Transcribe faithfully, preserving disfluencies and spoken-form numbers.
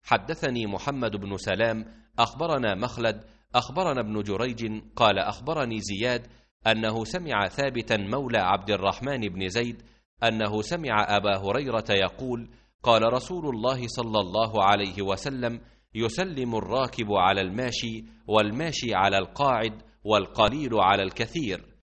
حدثني محمد بن سلام أخبرنا مخلد أخبرنا ابن جريج قال أخبرني زياد أنه سمع ثابتا مولى عبد الرحمن بن زيد أنه سمع أبا هريرة يقول قال رسول الله صلى الله عليه وسلم يسلم الراكب على الماشي والماشي على القاعد والقليل على الكثير.